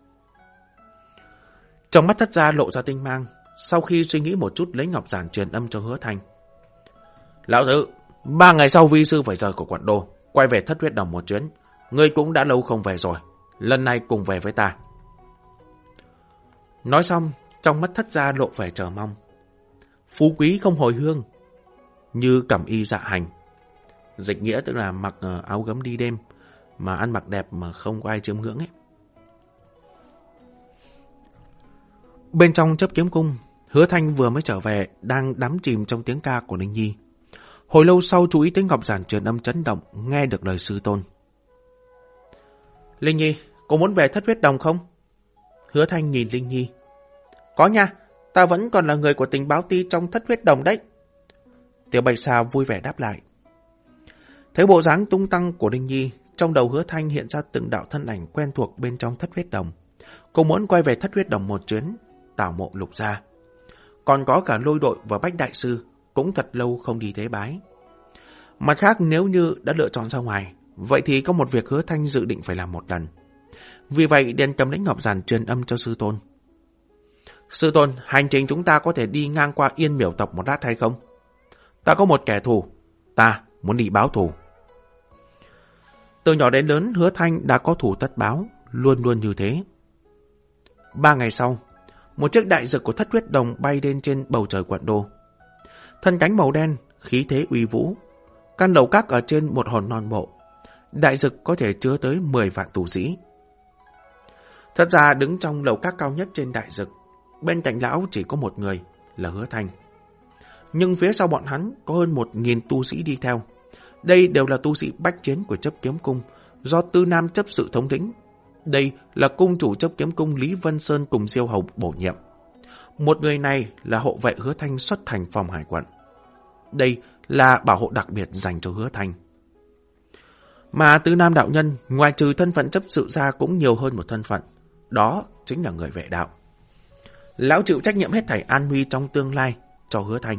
Trong mắt Thất Gia lộ ra tinh mang, sau khi suy nghĩ một chút lấy ngọc giản truyền âm cho Hứa Thanh. Lão tứ, ba ngày sau vi sư phải rời của quận đô, quay về Thất Huyết Đồng một chuyến. Ngươi cũng đã lâu không về rồi, lần này cùng về với ta. Nói xong, trong mắt Thất Gia lộ vẻ chờ mong. Phú quý không hồi hương, như cẩm y dạ hành. Dịch nghĩa tức là mặc áo gấm đi đêm, mà ăn mặc đẹp mà không có ai chiêm ngưỡng ấy. Bên trong Chấp Kiếm Cung, Hứa Thanh vừa mới trở về, đang đắm chìm trong tiếng ca của Linh Nhi. Hồi lâu sau chú ý tới ngọc giản truyền âm chấn động, nghe được lời sư tôn. Linh Nhi, cô muốn về Thất Huyết Đồng không? Hứa Thanh nhìn Linh Nhi. Có nha, ta vẫn còn là người của tình báo ti trong Thất Huyết Đồng đấy. Tiểu Bạch Xà vui vẻ đáp lại. Thấy bộ dáng tung tăng của Linh Nhi, trong đầu Hứa Thanh hiện ra từng đạo thân ảnh quen thuộc bên trong Thất Huyết Đồng. Cô muốn quay về Thất Huyết Đồng một chuyến, tảo mộ Lục gia. Còn có cả Lôi Đội và Bách Đại Sư, cũng thật lâu không đi tế bái. Mặt khác, nếu như đã lựa chọn ra ngoài, vậy thì có một việc Hứa Thanh dự định phải làm một lần. Vì vậy, liền cầm lấy ngọc giản truyền âm cho sư tôn. Sư tôn, hành trình chúng ta có thể đi ngang qua Yên Miểu tộc một lát hay không? Ta có một kẻ thù, ta muốn đi báo thù. Từ nhỏ đến lớn, Hứa Thanh đã có thù tất báo, luôn luôn như thế. Ba ngày sau, một chiếc đại dực của Thất Huyết Đồng bay lên trên bầu trời quận đô. Thân cánh màu đen, khí thế uy vũ. Căn lầu các ở trên một hòn non bộ. Đại dực có thể chứa tới mười vạn tù sĩ. Thật ra đứng trong lầu các cao nhất trên đại dực, bên cạnh lão chỉ có một người, là Hứa Thanh. Nhưng phía sau bọn hắn có hơn một nghìn tu sĩ đi theo. Đây đều là tu sĩ bách chiến của Chấp Kiếm Cung, do Tư Nam chấp sự thống lĩnh. Đây là cung chủ Chấp Kiếm Cung Lý Vân Sơn cùng Diêu Hầu bổ nhiệm. Một người này là hộ vệ Hứa Thanh xuất thành phòng hải quận. Đây là bảo hộ đặc biệt dành cho Hứa Thanh. Mà Tư Nam đạo nhân, ngoài trừ thân phận chấp sự ra cũng nhiều hơn một thân phận. Đó chính là người vệ đạo. Lão chịu trách nhiệm hết thảy an nguy trong tương lai cho Hứa Thanh.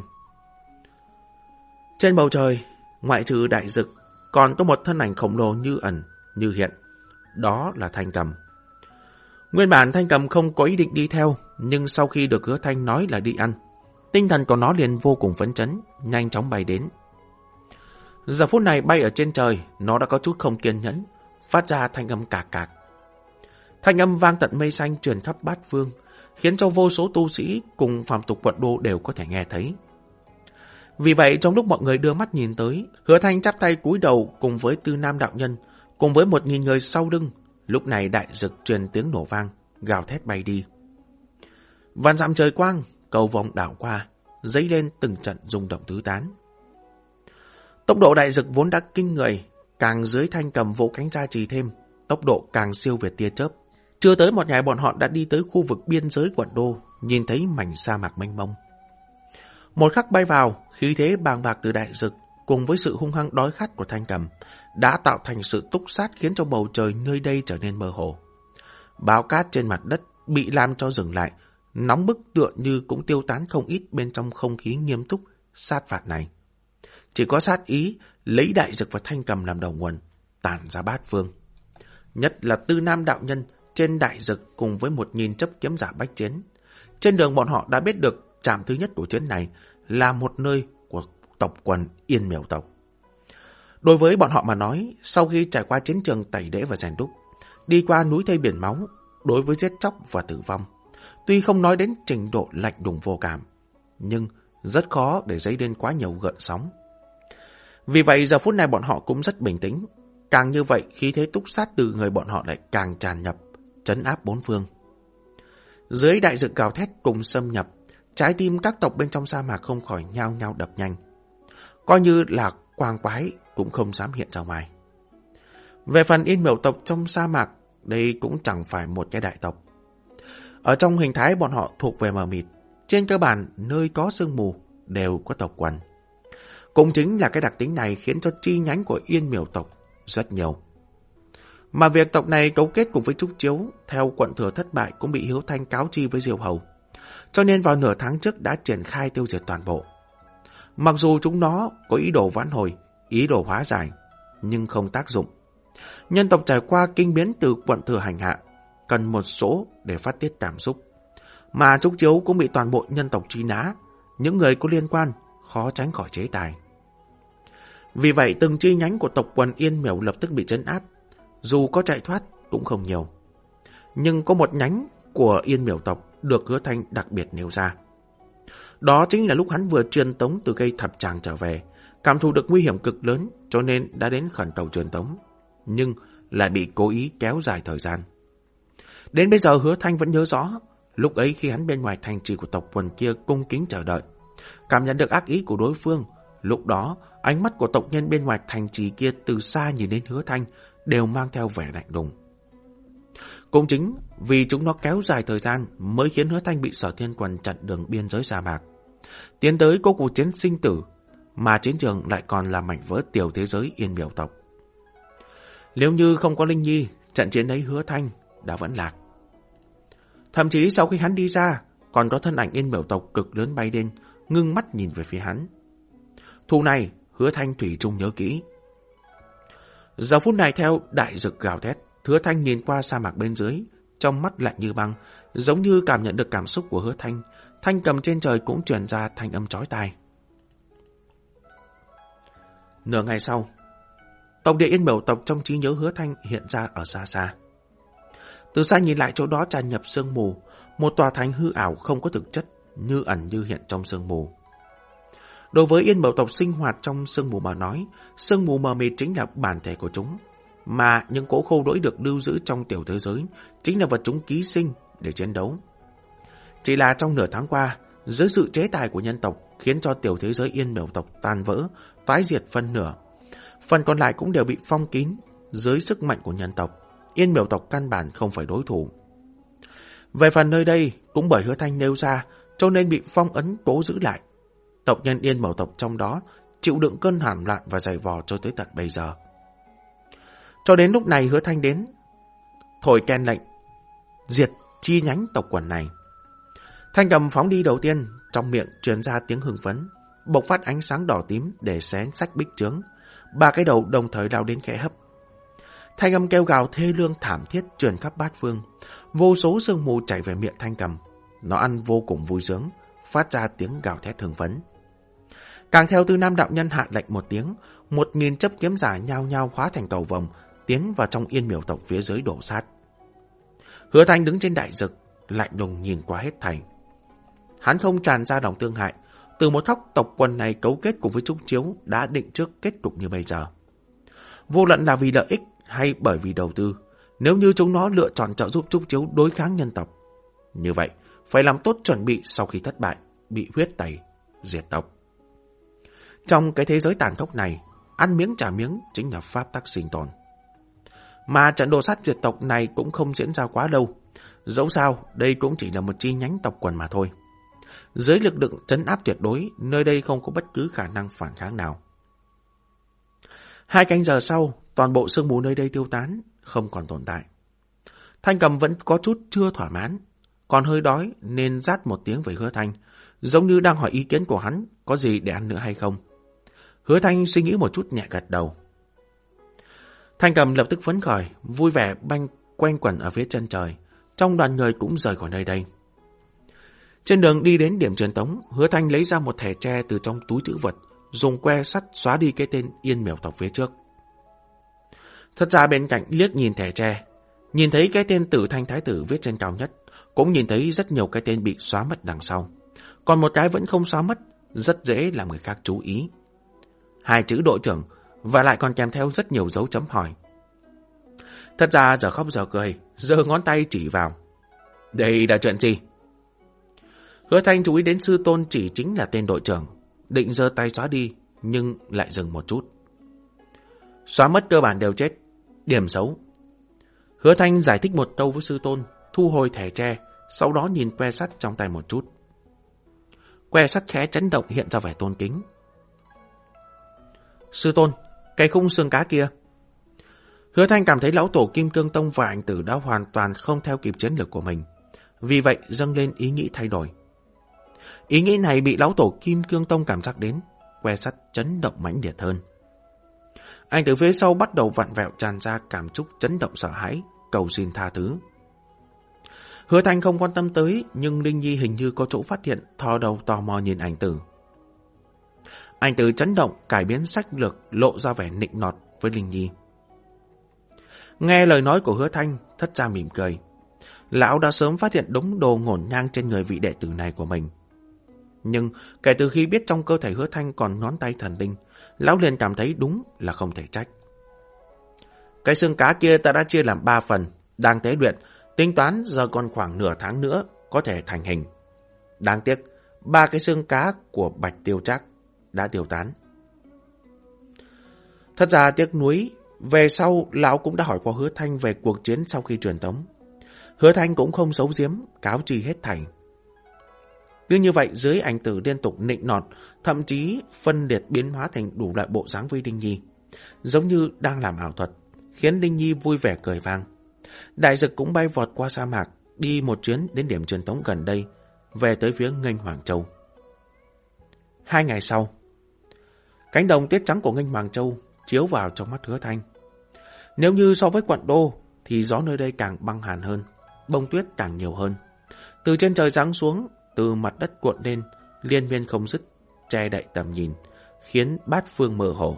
Trên bầu trời, ngoại trừ đại dực, còn có một thân ảnh khổng lồ như ẩn, như hiện. Đó là Thanh Cầm. Nguyên bản Thanh Cầm không có ý định đi theo, nhưng sau khi được Hứa Thanh nói là đi ăn, tinh thần của nó liền vô cùng phấn chấn, nhanh chóng bay đến. Giờ phút này bay ở trên trời, nó đã có chút không kiên nhẫn, phát ra thanh âm cạc cạc. Thanh âm vang tận mây xanh truyền khắp bát phương, khiến cho vô số tu sĩ cùng phàm tục quận đô đều có thể nghe thấy. Vì vậy, trong lúc mọi người đưa mắt nhìn tới, Hứa Thanh chắp tay cúi đầu cùng với Tư Nam đạo nhân, cùng với một nghìn người sau lưng. Lúc này đại dực truyền tiếng nổ vang, gào thét bay đi. Vạn dặm trời quang, cầu vòng đảo qua, dấy lên từng trận rung động tứ tán. Tốc độ đại dực vốn đã kinh người, càng dưới Thanh Cầm vỗ cánh ra trì thêm, tốc độ càng siêu việt tia chớp. Chưa tới một ngày bọn họ đã đi tới khu vực biên giới quận đô, nhìn thấy mảnh sa mạc mênh mông. Một khắc bay vào, khí thế bàng bạc từ đại dực cùng với sự hung hăng đói khát của Thanh Cầm đã tạo thành sự túc sát, khiến cho bầu trời nơi đây trở nên mơ hồ. Bão cát trên mặt đất bị làm cho dừng lại, nóng bức tựa như cũng tiêu tán không ít bên trong không khí nghiêm túc sát phạt này. Chỉ có sát ý lấy đại dực và Thanh Cầm làm đầu nguồn, tản ra bát phương. Nhất là Tư Nam đạo nhân trên đại dực cùng với một nghìn chấp kiếm giả bách chiến. Trên đường bọn họ đã biết được trạm thứ nhất của chuyến này là một nơi của tộc quần Yên Miểu tộc. Đối với bọn họ mà nói, sau khi trải qua chiến trường tẩy đễ và rèn đúc, đi qua núi thây biển máu, đối với giết chóc và tử vong, tuy không nói đến trình độ lạnh lùng vô cảm, nhưng rất khó để dấy lên quá nhiều gợn sóng. Vì vậy giờ phút này bọn họ cũng rất bình tĩnh, Càng như vậy, khí thế túc sát từ người bọn họ lại càng tràn nhập, trấn áp bốn phương. Dưới đại dực gào thét cùng xâm nhập, trái tim các tộc bên trong sa mạc không khỏi nhao nhao đập nhanh. Coi như là quang quái cũng không dám hiện ra ngoài. Về phần Yên Miểu tộc trong sa mạc, đây cũng chẳng phải một cái đại tộc. Ở trong hình thái bọn họ thuộc về mờ mịt, trên cơ bản nơi có sương mù đều có tộc quần. Cũng chính là cái đặc tính này khiến cho chi nhánh của Yên Miểu tộc rất nhiều. Mà việc tộc này cấu kết cùng với Trúc Chiếu theo quận thừa thất bại cũng bị Hiếu Thanh cáo chi với Diêu Hầu. Cho nên vào nửa tháng trước đã triển khai tiêu diệt toàn bộ. Mặc dù chúng nó có ý đồ vãn hồi, ý đồ hóa giải, nhưng không tác dụng. Nhân tộc trải qua kinh biến từ quận thừa hành hạ, cần một số để phát tiết cảm xúc. Mà Trúc Chiếu cũng bị toàn bộ nhân tộc truy nã, những người có liên quan khó tránh khỏi chế tài. Vì vậy từng chi nhánh của tộc quần Yên Miểu lập tức bị trấn áp, dù có chạy thoát cũng không nhiều. Nhưng có một nhánh của Yên Miểu tộc được Hứa Thanh đặc biệt nêu ra. Đó chính là lúc hắn vừa truyền tống từ cây thập tràng trở về, cảm thụ được nguy hiểm cực lớn cho nên đã đến khẩn cầu truyền tống, nhưng lại bị cố ý kéo dài thời gian. Đến bây giờ Hứa Thanh vẫn nhớ rõ, lúc ấy khi hắn bên ngoài thành trì của tộc quần kia cung kính chờ đợi, cảm nhận được ác ý của đối phương, lúc đó ánh mắt của tộc nhân bên ngoài thành trì kia từ xa nhìn đến Hứa Thanh đều mang theo vẻ lạnh lùng. Cũng chính vì chúng nó kéo dài thời gian mới khiến Hứa Thanh bị Sở Thiên Quần chặn đường biên giới sa mạc, tiến tới có cuộc chiến sinh tử, mà chiến trường lại còn là mảnh vỡ tiểu thế giới Yên Miểu tộc. Nếu như không có Linh Nhi, trận chiến ấy Hứa Thanh đã vẫn lạc. Thậm chí sau khi hắn đi ra, còn có thân ảnh Yên Miểu tộc cực lớn bay lên, ngưng mắt nhìn về phía hắn. Thù này Hứa Thanh thủy chung nhớ kỹ. Giờ phút này theo đại dực gào thét, Hứa Thanh nhìn qua sa mạc bên dưới, trong mắt lạnh như băng, giống như cảm nhận được cảm xúc của Hứa Thanh. Thanh cầm trên trời cũng truyền ra thanh âm chói tai. Nửa ngày sau, tộc địa Yên Miểu tộc trong trí nhớ Hứa Thanh hiện ra ở xa xa. Từ xa nhìn lại chỗ đó tràn nhập sương mù, một tòa thành hư ảo không có thực chất, như ẩn như hiện trong sương mù. Đối với Yên Miểu tộc sinh hoạt trong sương mù mà nói, sương mù mờ mịt chính là bản thể của chúng, mà những cỗ khô đỗi được lưu giữ trong tiểu thế giới chính là vật chúng ký sinh để chiến đấu. Chỉ là trong nửa tháng qua, dưới sự chế tài của nhân tộc khiến cho tiểu thế giới Yên Miểu tộc tan vỡ, tái diệt phân nửa. Phần còn lại cũng đều bị phong kín dưới sức mạnh của nhân tộc. Yên Miểu tộc căn bản không phải đối thủ. Về phần nơi đây, cũng bởi Hứa Thanh nêu ra, cho nên bị phong ấn cố giữ lại. Tộc nhân Yên Miểu tộc trong đó chịu đựng cơn hàn loạn và dày vò cho tới tận bây giờ. Cho đến lúc này Hứa Thanh đến, thổi kèn lệnh, diệt chi nhánh tộc quần này. Thanh cầm phóng đi đầu tiên, trong miệng truyền ra tiếng hưng phấn, bộc phát ánh sáng đỏ tím để xé sách bích chướng. Ba cái đầu đồng thời lao đến khẽ hấp. Thanh âm kêu gào thê lương thảm thiết truyền khắp bát phương, vô số sương mù chảy về miệng Thanh cầm. Nó ăn vô cùng vui sướng, phát ra tiếng gào thét hưng phấn. Càng theo Tư Nam đạo nhân hạ lệnh một tiếng, một nghìn chấp kiếm giả nhao nhao hóa thành cầu vồng, tiến vào trong Yên Miểu tộc phía dưới đổ sát. Hứa Thanh đứng trên đại dực, lạnh lùng nhìn qua hết thảy. Hắn không tràn ra lòng thương hại, từ một thóc tộc quần này cấu kết cùng với Trúc Chiếu đã định trước kết cục như bây giờ. Vô luận là vì lợi ích hay bởi vì đầu tư, nếu như chúng nó lựa chọn trợ giúp Trúc Chiếu đối kháng nhân tộc, như vậy phải làm tốt chuẩn bị sau khi thất bại, bị huyết tẩy, diệt tộc. Trong cái thế giới tàn khốc này, ăn miếng trả miếng chính là pháp tắc sinh tồn. Mà trận đồ sát diệt tộc này cũng không diễn ra quá lâu. Dẫu sao, đây cũng chỉ là một chi nhánh tộc quần mà thôi. Dưới lực lượng trấn áp tuyệt đối, nơi đây không có bất cứ khả năng phản kháng nào. Hai canh giờ sau, toàn bộ sương mù nơi đây tiêu tán, không còn tồn tại. Thanh cầm vẫn có chút chưa thỏa mãn, còn hơi đói nên rát một tiếng với Hứa Thanh, giống như đang hỏi ý kiến của hắn có gì để ăn nữa hay không. Hứa Thanh suy nghĩ một chút nhẹ gật đầu. Thanh cầm lập tức phấn khởi, vui vẻ banh quanh quẩn ở phía chân trời, trong đoàn người cũng rời khỏi nơi đây. Trên đường đi đến điểm truyền tống, Hứa Thanh lấy ra một thẻ tre từ trong túi trữ vật, dùng que sắt xóa đi cái tên Yên Miểu tộc phía trước. Thật ra bên cạnh liếc nhìn thẻ tre, nhìn thấy cái tên Tử Thanh Thái Tử viết trên cao nhất, cũng nhìn thấy rất nhiều cái tên bị xóa mất đằng sau. Còn một cái vẫn không xóa mất, rất dễ làm người khác chú ý. Hai chữ đội trưởng, và lại còn kèm theo rất nhiều dấu chấm hỏi, Thật ra giờ khóc giờ cười, giơ ngón tay chỉ vào. Đây là chuyện gì? Hứa Thanh chú ý đến sư tôn chỉ chính là tên đội trưởng, định giơ tay xóa đi, nhưng lại dừng một chút. Xóa mất cơ bản đều chết, điểm xấu. Hứa Thanh giải thích một câu với sư tôn, thu hồi thẻ tre, sau đó nhìn que sắt trong tay một chút. Que sắt khẽ chấn động hiện ra vẻ tôn kính. Sư tôn, cái khung xương cá kia. Hứa Thanh cảm thấy lão tổ Kim Cương Tông và ảnh tử đã hoàn toàn không theo kịp chiến lược của mình, vì vậy dâng lên ý nghĩ thay đổi. Ý nghĩ này bị lão tổ Kim Cương Tông cảm giác đến, que sắt chấn động mãnh liệt hơn. Anh từ phía sau bắt đầu vặn vẹo tràn ra cảm xúc chấn động sợ hãi, cầu xin tha thứ. Hứa Thanh không quan tâm tới, nhưng Linh Nhi hình như có chỗ phát hiện, thò đầu tò mò nhìn ảnh tử. Ảnh tử chấn động, cải biến sách lược, lộ ra vẻ nịnh nọt với Linh Nhi. Nghe lời nói của Hứa Thanh, Thất Gia mỉm cười. Lão đã sớm phát hiện đống đồ ngổn ngang trên người vị đệ tử này của mình. Nhưng kể từ khi biết trong cơ thể Hứa Thanh còn ngón tay thần linh, lão liền cảm thấy đúng là không thể trách. Cái xương cá kia ta đã chia làm ba phần, đang tế luyện, tính toán giờ còn khoảng nửa tháng nữa có thể thành hình. Đáng tiếc, ba cái xương cá của Bạch Tiêu Trác đã tiêu tán. Thật ra tiếc nuối, về sau lão cũng đã hỏi qua Hứa Thanh về cuộc chiến sau khi truyền tống. Hứa Thanh cũng không giấu giếm, cáo chi hết thảy. Cứ như vậy, dưới ảnh tử liên tục nịnh nọt, thậm chí phân liệt biến hóa thành đủ loại bộ dáng với Linh Nhi, giống như đang làm ảo thuật, khiến Linh Nhi vui vẻ cười vang. Đại Dực cũng bay vọt qua sa mạc, đi một chuyến đến điểm truyền tống gần đây, về tới phía Nghênh Hoàng Châu. Hai ngày sau, cánh đồng tuyết trắng của Nghênh Hoàng Châu chiếu vào trong mắt Hứa Thanh. Nếu như so với quận đô, thì gió nơi đây càng băng hàn hơn, bông tuyết càng nhiều hơn. Từ trên trời giáng xuống, từ mặt đất cuộn lên, liên miên không dứt, che đậy tầm nhìn, khiến bát phương mơ hồ.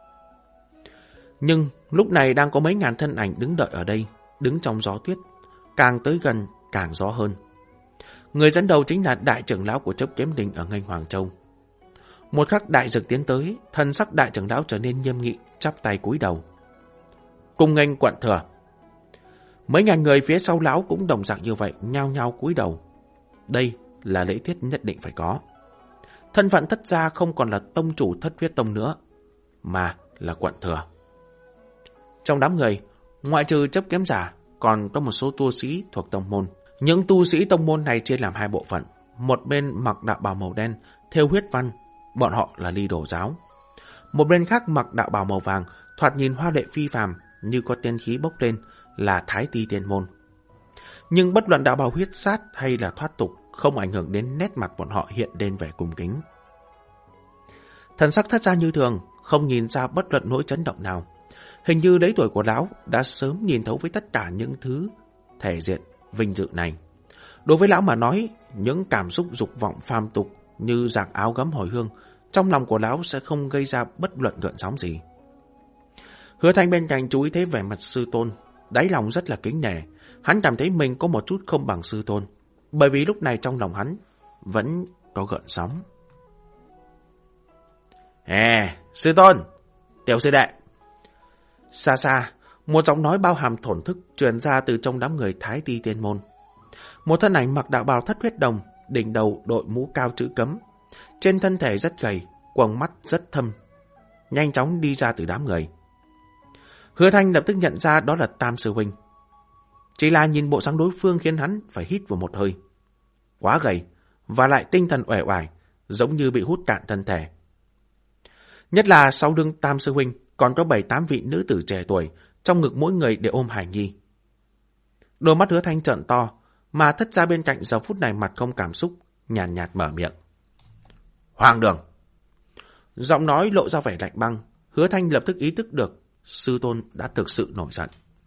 Nhưng lúc này đang có mấy ngàn thân ảnh đứng đợi ở đây, đứng trong gió tuyết, càng tới gần càng gió hơn. Người dẫn đầu chính là đại trưởng lão của Chấp Kiếm Đình ở Nghênh Hoàng Châu. Một khắc Đại Dực tiến tới, thân sắc đại trưởng lão trở nên nghiêm nghị, chắp tay cúi đầu. Cung nghênh quận thừa. Mấy ngàn người phía sau lão cũng đồng dạng như vậy, nhao nhao cúi đầu. Đây là lễ tiết nhất định phải có. Thân phận Thất Gia không còn là tông chủ Thất Huyết Tông nữa, mà là quận thừa. Trong đám người, ngoại trừ Chấp Kiếm Giả, còn có một số tu sĩ thuộc tông môn. Những tu sĩ tông môn này chia làm hai bộ phận. Một bên mặc đạo bào màu đen, thêu huyết văn, bọn họ là Ly Đồ giáo. Một bên khác mặc đạo bào màu vàng, thoạt nhìn hoa lệ phi phàm, như có tiên khí bốc lên, là Thái Ti Tiên môn. Nhưng bất luận đạo bào huyết sát hay là thoát tục, không ảnh hưởng đến nét mặt bọn họ hiện lên vẻ cung kính. Thần sắc Thất Gia như thường, không nhìn ra bất luận nỗi chấn động nào. Hình như đấy tuổi của lão đã sớm nhìn thấu với tất cả những thứ thể diện, vinh dự này. Đối với lão mà nói, những cảm xúc dục vọng phàm tục như giặc áo gấm hồi hương, trong lòng của lão sẽ không gây ra bất luận gợn sóng gì. Hứa Thanh bên cạnh chú ý thấy vẻ mặt sư tôn, đáy lòng rất là kính nể. Hắn cảm thấy mình có một chút không bằng sư tôn, bởi vì lúc này trong lòng hắn vẫn có gợn sóng. Ê, sư tôn, tiểu sư đệ. Xa xa, một giọng nói bao hàm thổn thức truyền ra từ trong đám người Thái Ti Tiên môn. Một thân ảnh mặc đạo bào thất huyết đồng, đỉnh đầu đội mũ cao chữ cấm, trên thân thể rất gầy, quầng mắt rất thâm, nhanh chóng đi ra từ đám người. Hứa Thanh lập tức nhận ra đó là Tam sư huynh. Chỉ là nhìn bộ dáng đối phương khiến hắn phải hít vào một hơi. Quá gầy, và lại tinh thần uể oải, giống như bị hút cạn thân thể. Nhất là sau lưng Tam sư huynh còn có bảy tám vị nữ tử trẻ tuổi, trong ngực mỗi người đều ôm hài nhi. Đôi mắt Hứa Thanh trợn to, mà Thất Gia bên cạnh giờ phút này mặt không cảm xúc, nhàn nhạt, nhạt mở miệng. Hoàng đường. Giọng nói lộ ra vẻ lạnh băng. Hứa Thanh lập tức ý thức được sư tôn đã thực sự nổi giận.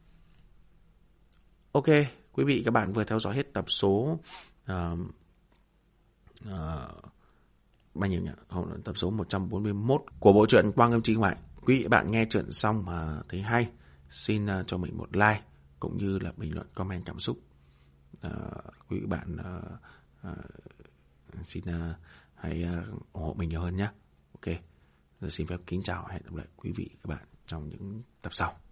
Ok, quý vị các bạn vừa theo dõi hết tập số uh, uh, bao nhiêu nhỉ? Tập số một trăm bốn mươi mốt của bộ truyện Quang Âm Chi Ngoại. Quý vị bạn nghe chuyện xong mà thấy hay, xin uh, cho mình một like cũng như là bình luận comment cảm xúc. Uh, quý vị bạn uh, uh, xin uh, hãy uh, ủng hộ mình nhiều hơn nhé. Ok, giờ xin phép kính chào, hẹn gặp lại quý vị các bạn trong những tập sau.